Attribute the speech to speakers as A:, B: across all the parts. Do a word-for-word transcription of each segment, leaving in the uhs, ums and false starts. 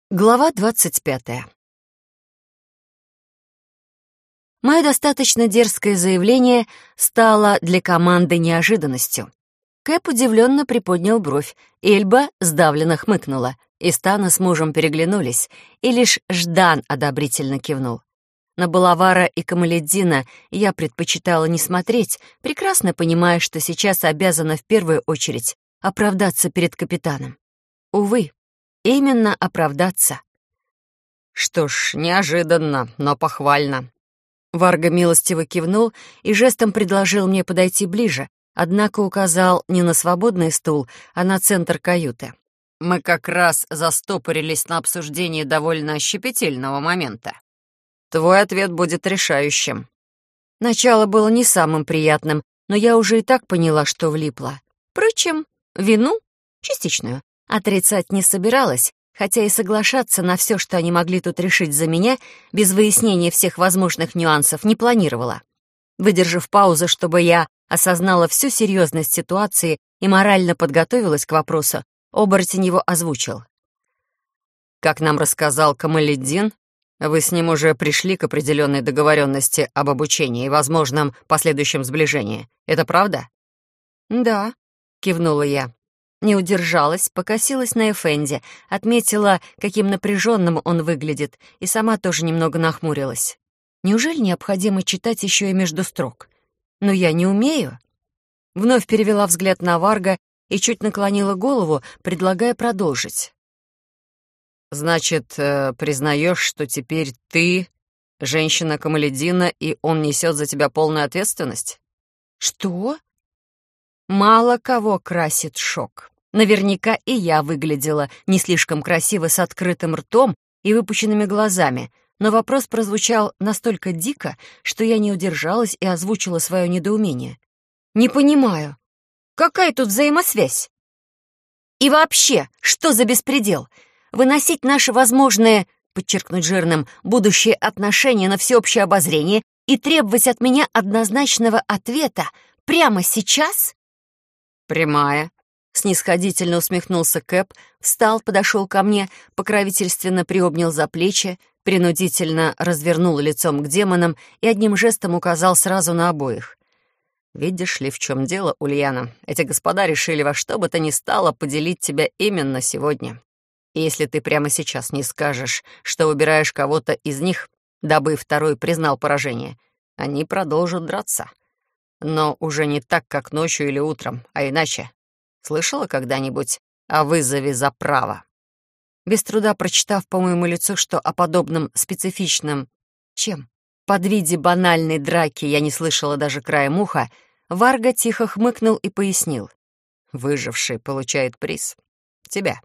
A: Глава двадцать пятая. Мое достаточно дерзкое заявление стало для команды неожиданностью. Кэп удивленно приподнял бровь, Эльба сдавленно хмыкнула, и Стана с мужем переглянулись, и лишь Ждан одобрительно кивнул. На Балавара и Камаледдина я предпочитала не смотреть, прекрасно понимая, что сейчас обязана в первую очередь оправдаться перед капитаном. Увы, именно оправдаться.
B: Что ж, неожиданно, но похвально.
A: Варга милостиво кивнул и жестом предложил мне подойти ближе, однако указал не на свободный стул, а на центр каюты.
B: Мы как раз застопорились на обсуждении довольно щепетильного момента. Твой ответ будет решающим.
A: Начало было не самым приятным, но я уже и так поняла, что влипла. Впрочем, вину, частичную, отрицать не собиралась, хотя и соглашаться на все, что они могли тут решить за меня, без выяснения всех возможных нюансов, не планировала. Выдержав паузу, чтобы я осознала всю серьезность ситуации и морально подготовилась к вопросу, оборотень его озвучил.
B: Как нам рассказал Камаледдин, вы с ним уже пришли к определенной договоренности об обучении и возможном последующем сближении. Это правда?
A: «Да», — кивнула я. Не удержалась, покосилась на Эфенди, отметила, каким напряженным он выглядит, и сама тоже немного нахмурилась. Неужели необходимо читать еще и между строк? Но я не умею. Вновь перевела взгляд на Варга и чуть наклонила голову, предлагая продолжить.
B: «Значит, э, признаешь, что теперь ты женщина Камаледдина, и он несет за тебя полную ответственность?»
A: «Что?» Мало кого красит шок. Наверняка и я выглядела не слишком красиво с открытым ртом и выпученными глазами, но вопрос прозвучал настолько дико, что я не удержалась и озвучила свое недоумение. «Не понимаю, какая тут взаимосвязь? И вообще, что за беспредел? Выносить наши возможные, подчеркнуть жирным, будущие отношения на всеобщее обозрение и требовать от меня однозначного ответа прямо сейчас?»
B: «Прямая», — снисходительно усмехнулся Кэп, встал, подошел ко мне, покровительственно приобнял за плечи, принудительно развернул лицом к демонам и одним жестом указал сразу на обоих. «Видишь ли, в чем дело, Ульяна? Эти господа решили во что бы то ни стало поделить тебя именно сегодня. И если ты прямо сейчас не скажешь, что выбираешь кого-то из них, дабы второй признал поражение, они продолжат драться. Но уже не так, как ночью или утром, а иначе. Слышала когда-нибудь о вызове за право?»
A: Без труда прочитав по моему лицу, что о подобном специфичном чем? Подвиде банальной драки я не слышала даже краем уха, Варга тихо хмыкнул и пояснил.
B: «Выживший получает приз. Тебя».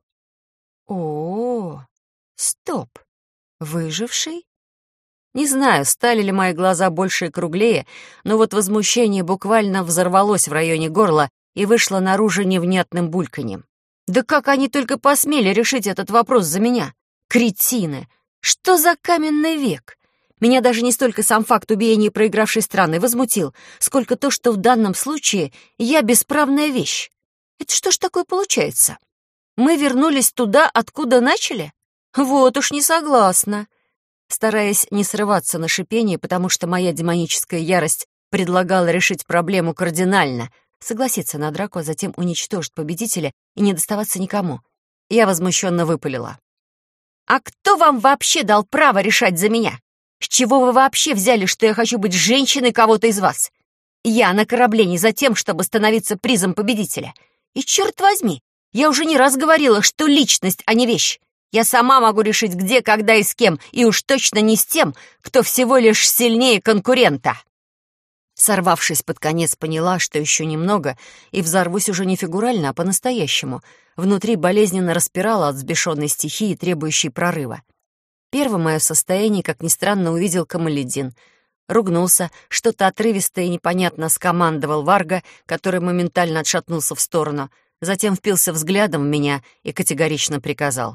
A: О, стоп. Выживший? Не знаю, стали ли мои глаза больше и круглее, но вот возмущение буквально взорвалось в районе горла и вышло наружу невнятным бульканьем. Да как они только посмели решить этот вопрос за меня? Кретины! Что за каменный век? Меня даже не столько сам факт убиения проигравшей страны возмутил, сколько то, что в данном случае я бесправная вещь. Это что ж такое получается? Мы вернулись туда, откуда начали? Вот уж не согласна. Стараясь не срываться на шипение, потому что моя демоническая ярость предлагала решить проблему кардинально, согласиться на драку, а затем уничтожить победителя и не доставаться никому, я возмущенно выпалила. «А кто вам вообще дал право решать за меня? С чего вы вообще взяли, что я хочу быть женщиной кого-то из вас? Я на корабле не за тем, чтобы становиться призом победителя. И черт возьми, я уже не раз говорила, что личность, а не вещь. Я сама могу решить, где, когда и с кем, и уж точно не с тем, кто всего лишь сильнее конкурента». Сорвавшись под конец, поняла, что еще немного, и взорвусь уже не фигурально, а по-настоящему. Внутри болезненно распирала от взбешенной стихии, требующей прорыва. Первое мое состояние, как ни странно, увидел Камаледдин. Ругнулся, что-то отрывисто и непонятно скомандовал Варга, который моментально отшатнулся в сторону, затем впился взглядом в меня и категорично приказал.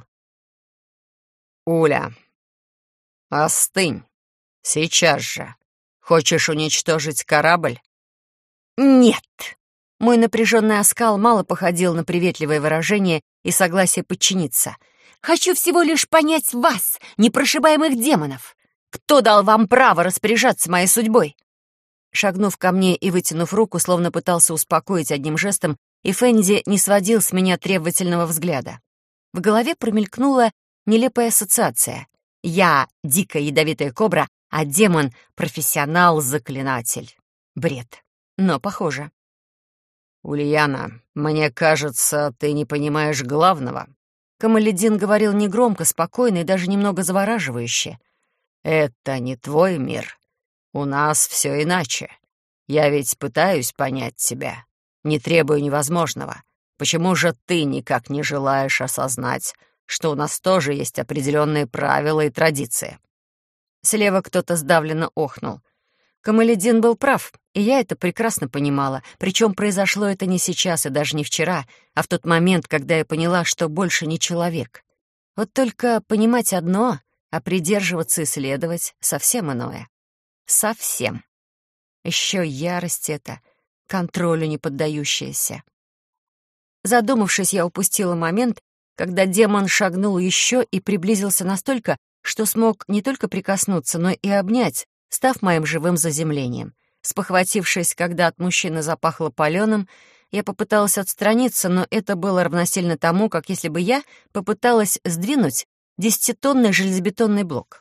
B: «Уля, остынь. Сейчас же. Хочешь уничтожить корабль?»
A: «Нет». Мой напряженный оскал мало походил на приветливое выражение и согласие подчиниться. Хочу всего лишь понять вас, непрошибаемых демонов. Кто дал вам право распоряжаться моей судьбой?» Шагнув ко мне и вытянув руку, словно пытался успокоить одним жестом, Эфенди не сводил с меня требовательного взгляда. В голове промелькнула нелепая ассоциация. Я — дикая ядовитая кобра, а демон — профессионал-заклинатель. Бред. Но похоже.
B: «Ульяна, мне кажется, ты не понимаешь главного».
A: Камаледин говорил негромко, спокойно и даже немного завораживающе.
B: «Это не твой мир. У нас все иначе. Я ведь пытаюсь понять тебя. Не требую невозможного. Почему же ты никак не желаешь осознать, что у нас тоже есть определенные правила и традиции?»
A: Слева кто-то сдавленно охнул. Камаледин был прав, и я это прекрасно понимала. Причем произошло это не сейчас и даже не вчера, а в тот момент, когда я поняла, что больше не человек. Вот только понимать одно, а придерживаться и следовать — совсем иное. Совсем. Еще ярость эта, контролю не поддающаяся. Задумавшись, я упустила момент, когда демон шагнул еще и приблизился настолько, что смог не только прикоснуться, но и обнять, став моим живым заземлением. Спохватившись, когда от мужчины запахло палёным, я попыталась отстраниться, но это было равносильно тому, как если бы я попыталась сдвинуть десятитонный железобетонный блок.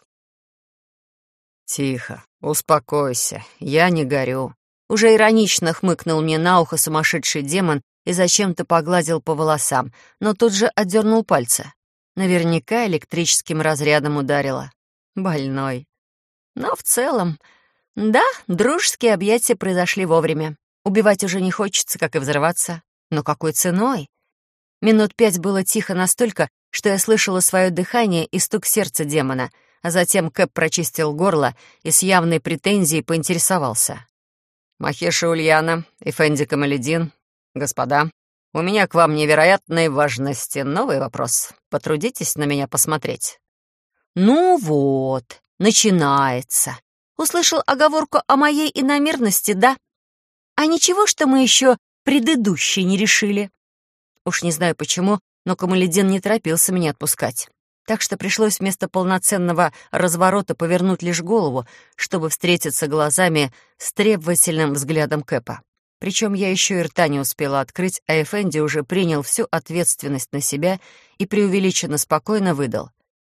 B: «Тихо, успокойся, я не горю».
A: Уже иронично хмыкнул мне на ухо сумасшедший демон и зачем-то погладил по волосам, но тут же отдернул пальцы. Наверняка электрическим разрядом ударило. Больной. Но в целом, да, дружеские объятия произошли вовремя. Убивать уже не хочется, как и взрываться. Но какой ценой? Минут пять было тихо настолько, что я слышала свое дыхание и стук сердца демона, а затем Кэп прочистил горло и с явной претензией поинтересовался.
B: «Махеша Ульяна, Эфенди Камаледин, господа, у меня к вам невероятной важности новый вопрос. Потрудитесь на меня посмотреть».
A: «Ну вот, начинается. Услышал оговорку о моей иномерности, да? А ничего, что мы еще предыдущие не решили?» Уж не знаю почему, но Камаледин не торопился меня отпускать. Так что пришлось вместо полноценного разворота повернуть лишь голову, чтобы встретиться глазами с требовательным взглядом Кэпа. Причем я еще и рта не успела открыть, а Эфенди уже принял всю ответственность на себя и преувеличенно спокойно выдал.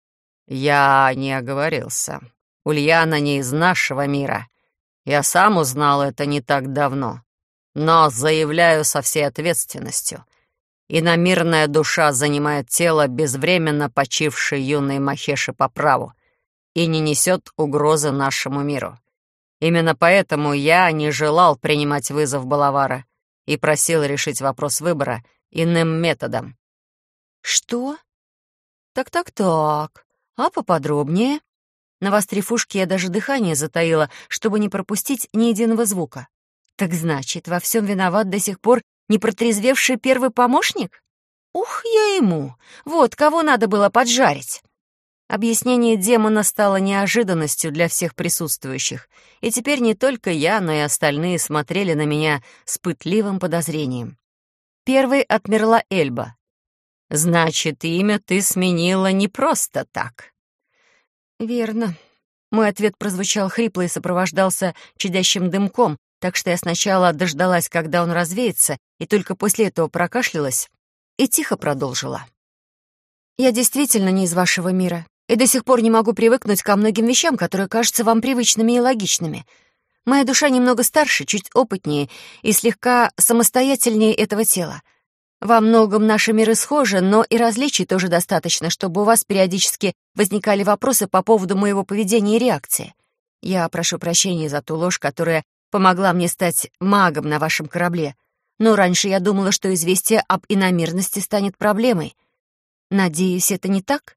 B: «Я не оговорился. Ульяна не из нашего мира. Я сам узнал это не так давно. Но заявляю со всей ответственностью. Иномирная душа занимает тело безвременно почившей юной Махеши по праву и не несет угрозы нашему миру. Именно поэтому я не желал принимать вызов Балавара и просил решить вопрос выбора иным методом».
A: «Что? Так-так-так. А поподробнее?» Навострив ушки, я даже дыхание затаила, чтобы не пропустить ни единого звука. «Так значит, во всем виноват до сих пор непротрезвевший первый помощник? Ух, я ему! Вот кого надо было поджарить!» Объяснение демона стало неожиданностью для всех присутствующих, и теперь не только я, но и остальные смотрели на меня с пытливым подозрением. Первой отмерла Эльба. «Значит, имя ты сменила не просто так». «Верно». Мой ответ прозвучал хрипло и сопровождался чадящим дымком, так что я сначала дождалась, когда он развеется, и только после этого прокашлялась и тихо продолжила. «Я действительно не из вашего мира, и до сих пор не могу привыкнуть ко многим вещам, которые кажутся вам привычными и логичными. Моя душа немного старше, чуть опытнее и слегка самостоятельнее этого тела. Во многом наши миры схожи, но и различий тоже достаточно, чтобы у вас периодически возникали вопросы по поводу моего поведения и реакции. Я прошу прощения за ту ложь, которая помогла мне стать магом на вашем корабле, но раньше я думала, что известие об иномирности станет проблемой. Надеюсь, это не так?»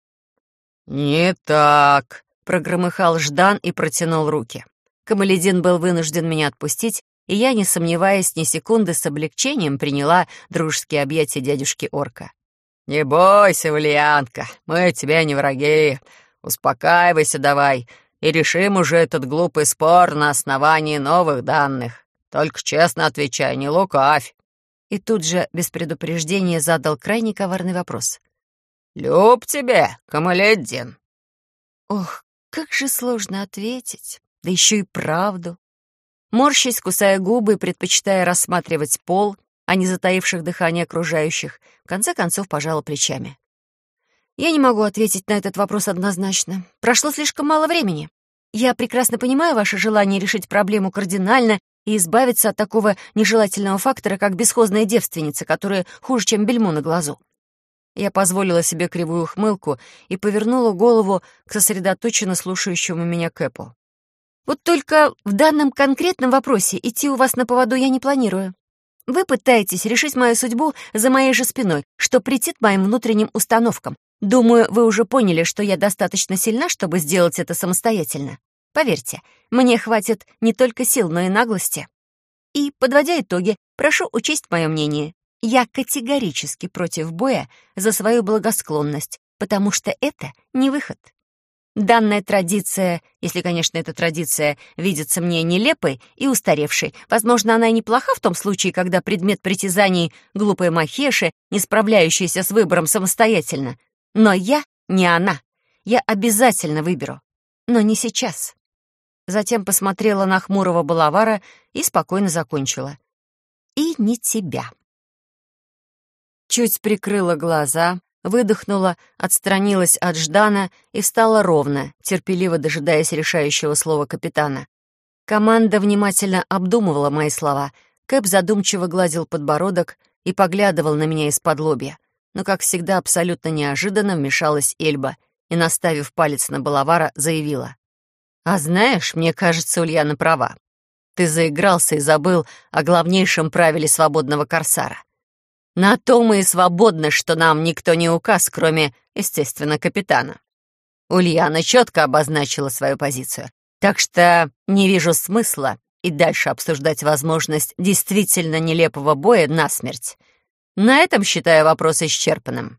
B: «Не так»,
A: — прогромыхал Ждан и протянул руки. Камаледин был вынужден меня отпустить, и я, не сомневаясь ни секунды, с облегчением приняла дружеские объятия дядюшки Орка.
B: «Не бойся, Ульянка, мы тебе не враги. Успокаивайся давай, и решим уже этот глупый спор на основании новых данных. Только честно отвечай, не лукавь».
A: И тут же, без предупреждения, задал крайне коварный вопрос.
B: «Люб тебе, Камаледдин!»
A: Ох, как же сложно ответить, да еще и правду. Морщась, кусая губы и предпочитая рассматривать пол, а не затаивших дыхание окружающих, в конце концов пожала плечами. Я не могу ответить на этот вопрос однозначно. Прошло слишком мало времени. Я прекрасно понимаю ваше желание решить проблему кардинально и избавиться от такого нежелательного фактора, как бесхозная девственница, которая хуже, чем бельмо на глазу. Я позволила себе кривую ухмылку и повернула голову к сосредоточенно слушающему меня Кэпу. Вот только в данном конкретном вопросе идти у вас на поводу я не планирую. Вы пытаетесь решить мою судьбу за моей же спиной, что претит моим внутренним установкам. Думаю, вы уже поняли, что я достаточно сильна, чтобы сделать это самостоятельно. Поверьте, мне хватит не только сил, но и наглости. И, подводя итоги, прошу учесть мое мнение. Я категорически против боя за свою благосклонность, потому что это не выход. Данная традиция, если, конечно, эта традиция видится мне нелепой и устаревшей, возможно, она и неплоха в том случае, когда предмет притязаний — глупая махеши, не справляющаяся с выбором самостоятельно. Но я не она. Я обязательно выберу. Но не сейчас. Затем посмотрела на хмурого балавара и спокойно закончила. И не тебя. Чуть прикрыла глаза, выдохнула, отстранилась от Ждана и встала ровно, терпеливо дожидаясь решающего слова капитана. Команда внимательно обдумывала мои слова. Кэп задумчиво гладил подбородок и поглядывал на меня из-под лобья. Но, как всегда, абсолютно неожиданно вмешалась Эльба и, наставив палец на балавара, заявила. «А знаешь, мне кажется, Ульяна права. Ты заигрался и забыл о главнейшем правиле свободного корсара. На то мы и свободны, что нам никто не указ, кроме, естественно, капитана. Ульяна четко обозначила свою позицию, так что не вижу смысла и дальше обсуждать возможность действительно нелепого боя насмерть. На этом считаю вопрос исчерпанным».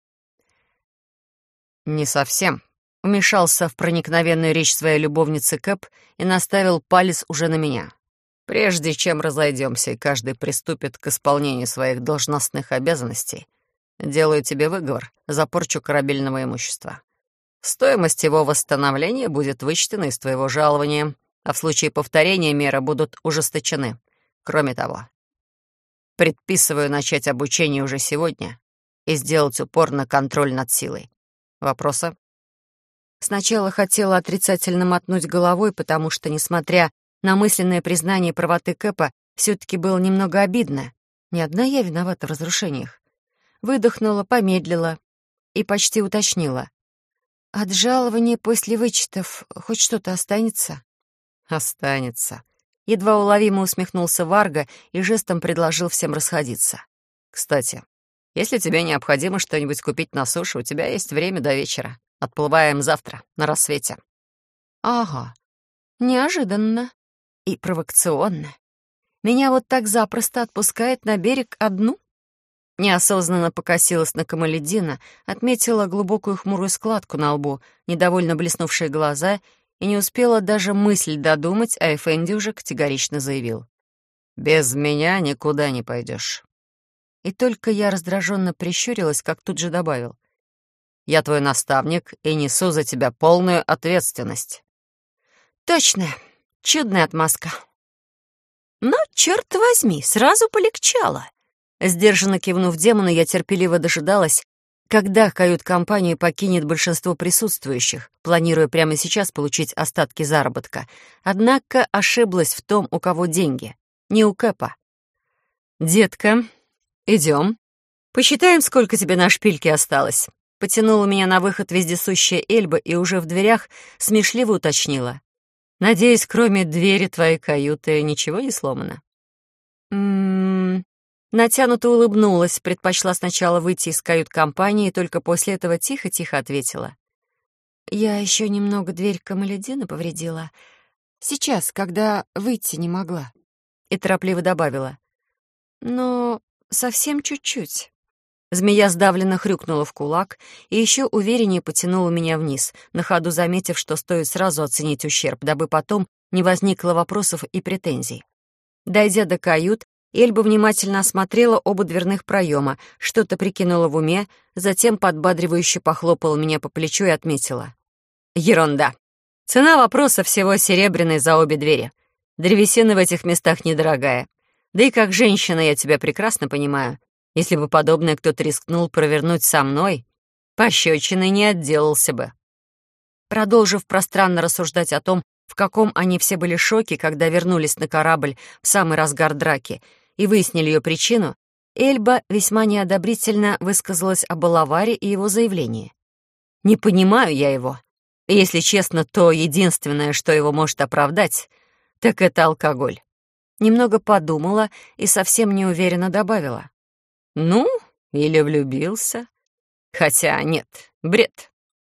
A: «Не совсем», — вмешался в проникновенную речь своей любовницы Кэп и наставил палец уже на меня. «Прежде чем разойдемся и каждый приступит к исполнению своих должностных обязанностей, делаю тебе выговор за порчу корабельного имущества. Стоимость его восстановления будет вычтена из твоего жалования, а в случае повторения меры будут ужесточены. Кроме того, предписываю начать обучение уже сегодня и сделать упор на контроль над силой. Вопросы?» Сначала хотела отрицательно мотнуть головой, потому что, несмотря на мысленное признание правоты Кэпа, все-таки было немного обидно. Не одна я виновата в разрушениях. Выдохнула, помедлила и почти уточнила. «От жалования после вычетов хоть что-то останется?» «Останется». Едва уловимо усмехнулся Варга и жестом предложил всем расходиться. «Кстати, если тебе необходимо что-нибудь купить на суше, у тебя есть время до вечера. Отплываем завтра, на рассвете». «Ага, неожиданно и провокационно. Меня вот так запросто отпускает на берег одну?» Неосознанно покосилась на Камаледдина, отметила глубокую хмурую складку на лбу, недовольно блеснувшие глаза, и не успела даже мысль додумать, а Эфенди уже категорично заявил. «Без меня никуда не пойдешь». И только я раздраженно прищурилась, как тут же добавил. «Я твой наставник и несу за тебя полную ответственность». «Точно, чудная отмазка». «Но, черт возьми, сразу полегчало». Сдержанно кивнув демону, я терпеливо дожидалась, когда кают-компанию покинет большинство присутствующих, планируя прямо сейчас получить остатки заработка. Однако ошиблась в том, у кого деньги, не у Кэпа. «Детка, идем. Посчитаем, сколько тебе на шпильке осталось». Потянула меня на выход вездесущая Эльба и уже в дверях смешливо уточнила. «Надеюсь, кроме двери твоей каюты ничего не сломано?» «М-м-м...» Натянуто улыбнулась, предпочла сначала выйти из кают-компании и только после этого тихо-тихо ответила. «Я еще немного дверь Камаледдина повредила. Сейчас, когда выйти не могла». И торопливо добавила. «Но совсем чуть-чуть». Змея сдавленно хрюкнула в кулак и еще увереннее потянула меня вниз, на ходу заметив, что стоит сразу оценить ущерб, дабы потом не возникло вопросов и претензий. Дойдя до кают,
B: Эльба внимательно осмотрела оба дверных проема, что-то прикинула в уме, затем подбадривающе похлопала меня по плечу и отметила. «Ерунда. Цена вопроса всего серебряной за обе двери. Древесина в этих местах недорогая. Да и как женщина я тебя прекрасно понимаю. Если бы подобное кто-то рискнул провернуть со мной, пощечиной не отделался бы». Продолжив пространно рассуждать о том, в каком они все были шоке, когда вернулись на корабль в самый разгар драки, и выяснили ее причину, Эльба весьма неодобрительно высказалась об Алаваре и его заявлении. «Не понимаю я его. И, если честно, то единственное, что его может оправдать, так это алкоголь». Немного подумала и совсем неуверенно добавила. «Ну, или влюбился. Хотя нет, бред».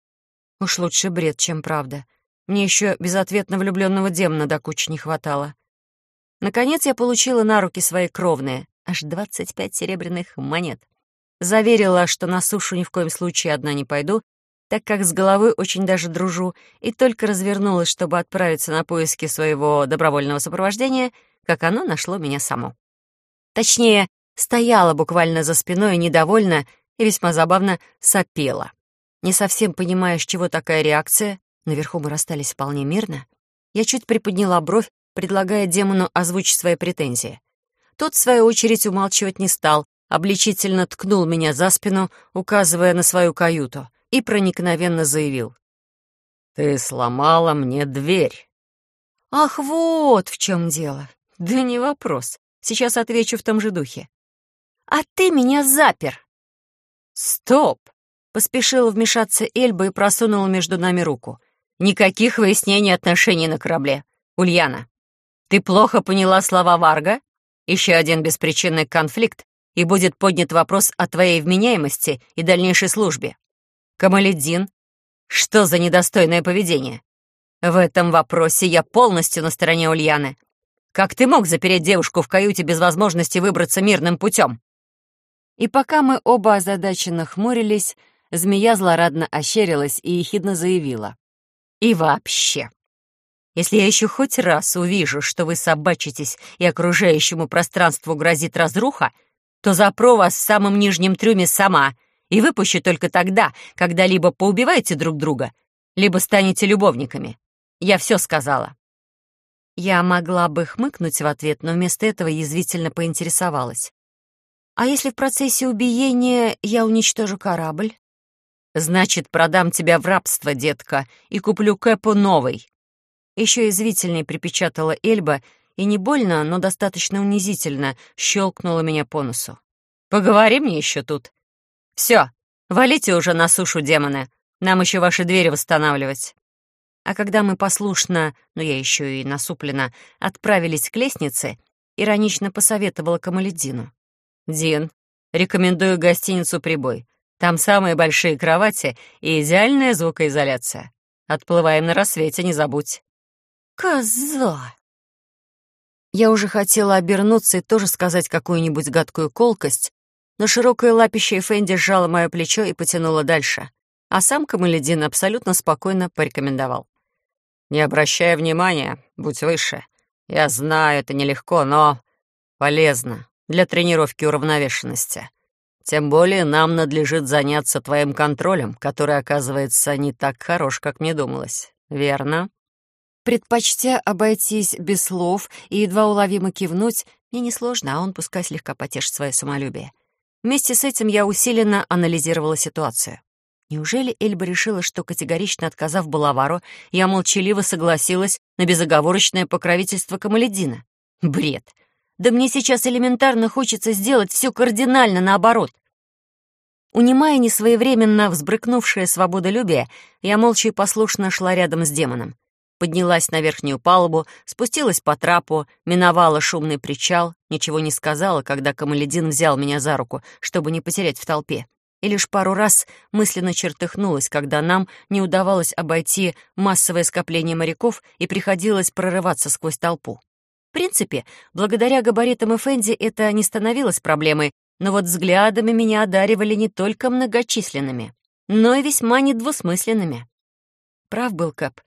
B: Уж лучше бред, чем правда. Мне еще безответно влюбленного демона до кучи не хватало. Наконец я получила на руки свои кровные, аж двадцать пять серебряных монет. Заверила, что на сушу ни в коем случае одна не пойду, так как с головой очень даже дружу, и только развернулась, чтобы отправиться на поиски своего добровольного сопровождения, как оно нашло меня само. Точнее, стояла буквально за спиной недовольно и весьма забавно сопела. Не совсем понимая, с чего такая реакция, наверху мы расстались вполне мирно, я чуть приподняла бровь, предлагая демону озвучить свои претензии. Тот, в свою очередь, умалчивать не стал, обличительно ткнул меня за спину, указывая на свою каюту, и проникновенно заявил. «Ты сломала мне дверь». «Ах, вот в чем дело. Да не вопрос. Сейчас отвечу в том же духе. А ты меня запер». «Стоп!» — поспешила вмешаться Эльба и просунула между нами руку. «Никаких выяснений отношений на корабле. Ульяна, ты плохо поняла слова Варга? Еще один беспричинный конфликт, и будет поднят вопрос о твоей вменяемости и дальнейшей службе. Камаледдин, что за недостойное поведение? В этом вопросе я полностью на стороне Ульяны. Как ты мог запереть девушку в каюте без возможности выбраться мирным путем?» И пока мы оба озадаченно хмурились, змея злорадно ощерилась и ехидно заявила. «И вообще, если я еще хоть раз увижу, что вы собачитесь и окружающему пространству грозит разруха, то запру вас в самом нижнем трюме сама и выпущу только тогда, когда либо поубиваете друг друга, либо станете любовниками. Я все сказала». Я могла бы хмыкнуть в ответ, но вместо этого язвительно поинтересовалась. «А если в процессе убиения я уничтожу корабль?» «Значит, продам тебя в рабство, детка, и куплю Кэпу новый». Еще язвительней припечатала Эльба и не больно, но достаточно унизительно щелкнула меня по носу. «Поговори мне еще тут. Все, валите уже на сушу, демоны. Нам еще ваши двери восстанавливать». А когда мы послушно, но я еще и насупленно, отправились к лестнице, иронично посоветовала Камаледдину. «Дин, рекомендую гостиницу «Прибой». Там самые большие кровати и идеальная звукоизоляция. Отплываем на рассвете, не забудь». «Коза!» Я уже хотела обернуться и тоже сказать какую-нибудь гадкую колкость, но широкое лапище Фенди сжало мое плечо и потянуло дальше, а сам Камаледдин абсолютно спокойно порекомендовал. «Не обращай внимания, будь выше. Я знаю, это нелегко, но полезно для тренировки уравновешенности. Тем более нам надлежит заняться твоим контролем, который, оказывается, не так хорош, как мне думалось. Верно?» Предпочтя обойтись без слов и едва уловимо кивнуть, мне несложно, а он пускай слегка потешит свое самолюбие. Вместе с этим я усиленно анализировала ситуацию. Неужели Эльба решила, что, категорично отказав Балавару, я молчаливо согласилась на безоговорочное покровительство Камаледдина? Бред! Да мне сейчас элементарно хочется сделать все кардинально наоборот. Унимая несвоевременно взбрыкнувшее свободолюбие, я молча и послушно шла рядом с демоном. Поднялась на верхнюю палубу, спустилась по трапу, миновала шумный причал, ничего не сказала, когда Камаледдин взял меня за руку, чтобы не потерять в толпе. И лишь пару раз мысленно чертыхнулась, когда нам не удавалось обойти массовое скопление моряков и приходилось прорываться сквозь толпу. В принципе, благодаря габаритам Эфенди это не становилось проблемой, но вот взглядами меня одаривали не только многочисленными, но и весьма недвусмысленными. Прав был Кэп.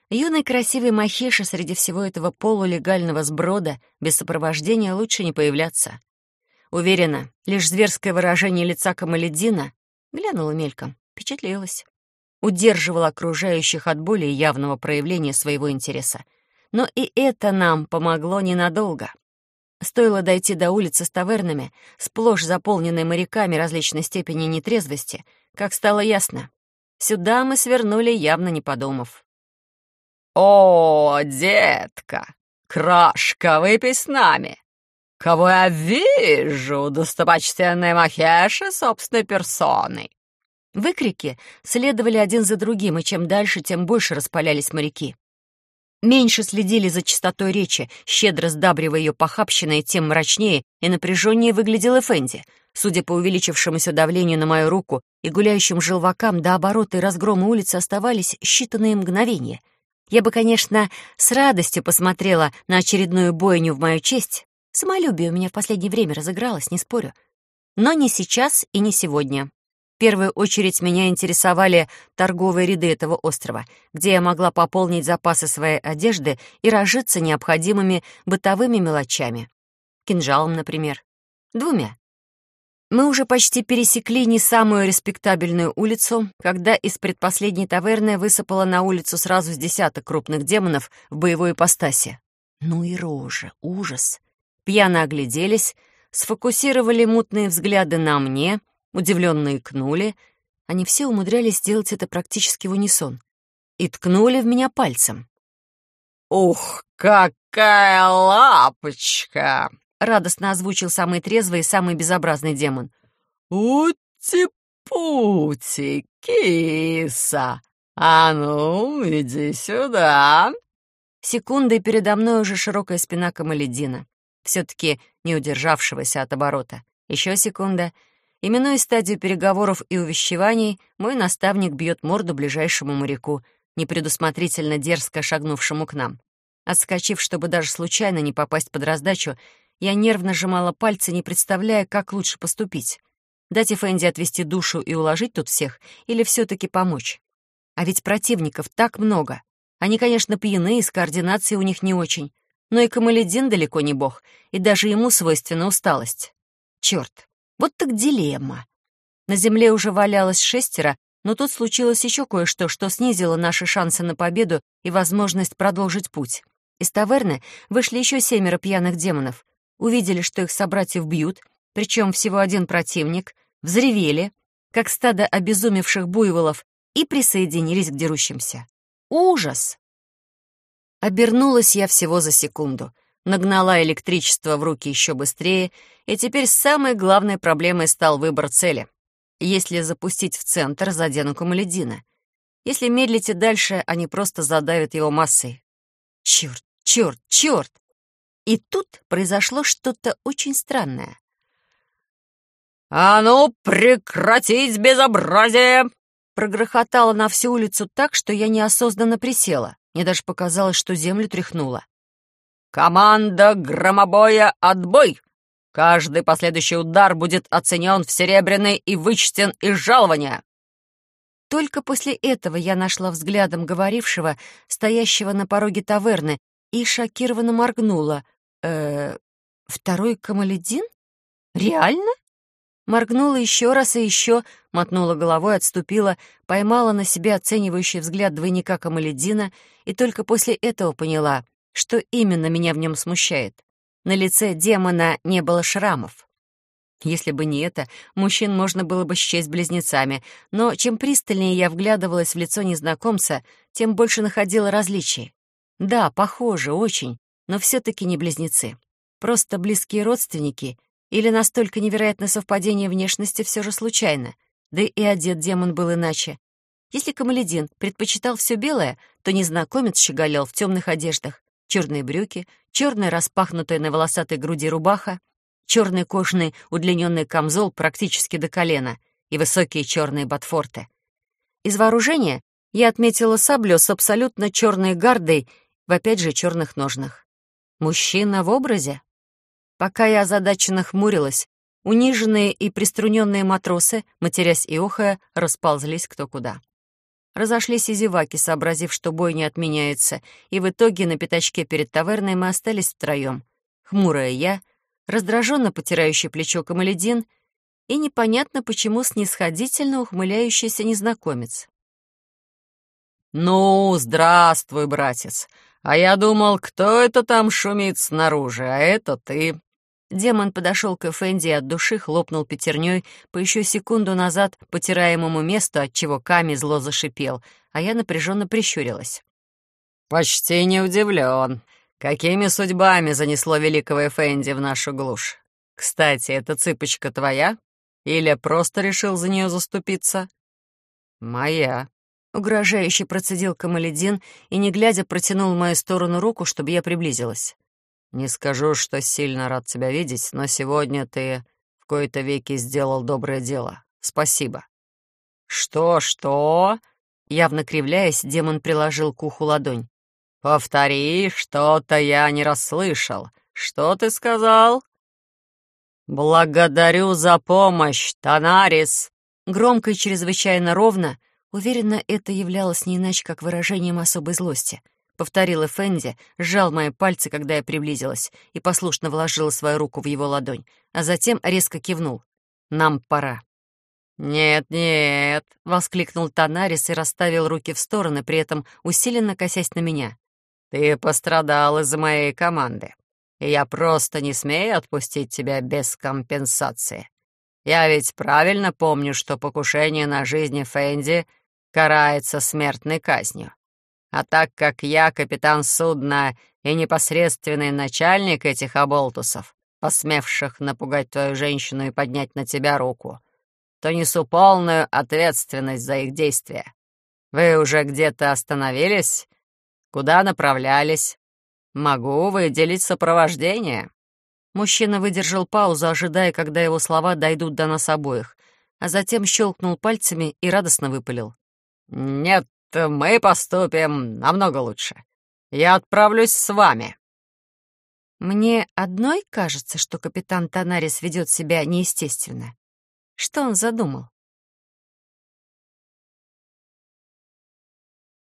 B: Юной красивой махеше среди всего этого полулегального сброда без сопровождения лучше не появляться. Уверена, лишь зверское выражение лица Камаледдина, глянула мельком, впечатлилась, удерживала окружающих от более явного проявления своего интереса. Но и это нам помогло ненадолго. Стоило дойти до улицы с тавернами, сплошь заполненной моряками различной степени нетрезвости, как стало ясно. Сюда мы свернули, явно не подумав.
A: «О, детка, крошка, выпей с нами! Кого я вижу, достопочтенная Махеша собственной персоной!»
B: Выкрики следовали один за другим, и чем дальше, тем больше распалялись моряки. Меньше следили за чистотой речи, щедро сдабривая ее похабщиной, тем мрачнее и напряженнее выглядел Эфенди. Судя по увеличившемуся давлению на мою руку и гуляющим желвакам, до оборота и разгрома улицы оставались считанные мгновения. Я бы, конечно, с радостью посмотрела на очередную бойню в мою честь. Самолюбие у меня в последнее время разыгралось, не спорю. Но не сейчас и не сегодня. В первую очередь меня интересовали торговые ряды этого острова, где я могла пополнить запасы своей одежды и разжиться необходимыми бытовыми мелочами. Кинжалом, например. Двумя. Мы уже почти пересекли не самую респектабельную улицу, когда из предпоследней таверны высыпало на улицу сразу с десяток крупных демонов в боевой ипостаси. Ну и рожа, ужас. Пьяно огляделись, сфокусировали мутные взгляды на мне, удивленно икнули. Они все умудрялись сделать это практически в унисон. И ткнули в меня пальцем.
A: «Ух, какая лапочка!»
B: — радостно озвучил самый трезвый и самый безобразный демон.
A: «Ути-пути, киса! А ну, иди сюда!»
B: Секунда, и передо мной уже широкая спина Камаледдина, все-таки не удержавшегося от оборота. Еще секунда. Именуя стадию переговоров и увещеваний, мой наставник бьет морду ближайшему моряку, непредусмотрительно дерзко шагнувшему к нам. Отскочив, чтобы даже случайно не попасть под раздачу, я нервно сжимала пальцы, не представляя, как лучше поступить. Дать Эфенди отвести душу и уложить тут всех, или все-таки помочь? А ведь противников так много. Они, конечно, пьяны, и с координацией у них не очень. Но и Камаледдин далеко не бог, и даже ему свойственна усталость. Черт, вот так дилемма. На земле уже валялось шестеро, но тут случилось еще кое-что, что снизило наши шансы на победу и возможность продолжить путь. Из таверны вышли еще семеро пьяных демонов, увидели, что их собратьев бьют, причем всего один противник, взревели, как стадо обезумевших буйволов, и присоединились к дерущимся. Ужас! Обернулась я всего за секунду, нагнала электричество в руки еще быстрее, и теперь самой главной проблемой стал выбор цели. Если запустить в центр, задену Камаледдина. Если медлить и дальше, они просто задавят его массой. Черт, черт, черт! И тут произошло что-то очень странное.
A: «А ну, прекратить безобразие!»
B: Прогрохотало на всю улицу так, что я неосознанно присела. Мне даже показалось, что землю тряхнуло.
A: «Команда громобоя, отбой! Каждый последующий удар будет оценен в серебряный и вычтен из жалования!»
B: Только после этого я нашла взглядом говорившего, стоящего на пороге таверны, и шокированно моргнула. э Второй Камаледдин? Реально? Моргнула еще раз и еще, мотнула головой, отступила, поймала на себе оценивающий взгляд двойника Камаледдина и только после этого поняла, что именно меня в нем смущает. На лице демона не было шрамов. Если бы не это, мужчин можно было бы счесть близнецами, но чем пристальнее я вглядывалась в лицо незнакомца, тем больше находила различий. Да, похожи, очень, но все-таки не близнецы. Просто близкие родственники или настолько невероятное совпадение внешности все же случайно. Да и одет демон был иначе. Если Камаледдин предпочитал все белое, то незнакомец щеголял в темных одеждах. Черные брюки, черная распахнутая на волосатой груди рубаха, черный кожаный удлиненный камзол практически до колена и высокие черные ботфорты. Из вооружения я отметила саблю с абсолютно черной гардой в опять же черных ножнах. Мужчина в образе? Пока я озадаченно хмурилась, униженные и приструненные матросы, матерясь и охая, расползлись кто куда. Разошлись и зеваки, сообразив, что бой не отменяется, и в итоге на пятачке перед таверной мы остались втроем. Хмурая я, раздраженно потирающий плечо Камаледин и непонятно почему снисходительно ухмыляющийся незнакомец.
A: «Ну, здравствуй, братец. А я думал, кто это там шумит снаружи, а это ты».
B: Демон подошел к Эфенди и от души хлопнул пятерней по еще секунду назад потираемому месту, отчего Ками зло зашипел, а я напряженно прищурилась.
A: «Почти не удивлен. Какими судьбами занесло великого Эфенди в нашу глушь? Кстати, эта цыпочка твоя? Или просто решил за нее заступиться?» «Моя»,
B: — угрожающе процедил Камаледин и, не глядя, протянул в мою сторону руку, чтобы я приблизилась.
A: «Не скажу, что сильно рад тебя видеть, но сегодня ты в кои-то веки сделал доброе дело. Спасибо». «Что-что?»
B: Явно кривляясь, демон приложил к уху ладонь.
A: «Повтори, что-то я не расслышал. Что ты сказал?» «Благодарю за помощь, Танарис!»
B: Громко и чрезвычайно ровно, уверенно, это являлось не иначе, как выражением особой злости. Повторил Эфенди, сжал мои пальцы, когда я приблизилась, и послушно вложила свою руку в его ладонь, а затем резко кивнул. «Нам пора».
A: «Нет-нет»,
B: — воскликнул Танарис и расставил руки в стороны, при этом усиленно косясь на меня.
A: «Ты пострадал из-за моей команды, и я просто не смею отпустить тебя без компенсации. Я ведь правильно помню, что покушение на жизнь Фенди карается смертной казнью. А так как я капитан судна и непосредственный начальник этих оболтусов, посмевших напугать твою женщину и поднять на тебя руку, то несу полную ответственность за их действия. Вы уже где-то остановились? Куда направлялись? Могу выделить сопровождение».
B: Мужчина выдержал паузу, ожидая, когда его слова дойдут до нас обоих, а затем щелкнул пальцами и радостно выпалил.
A: «Нет, мы поступим намного лучше. Я отправлюсь с вами».
B: Мне одной кажется, что капитан Танарис ведет себя неестественно. Что он задумал?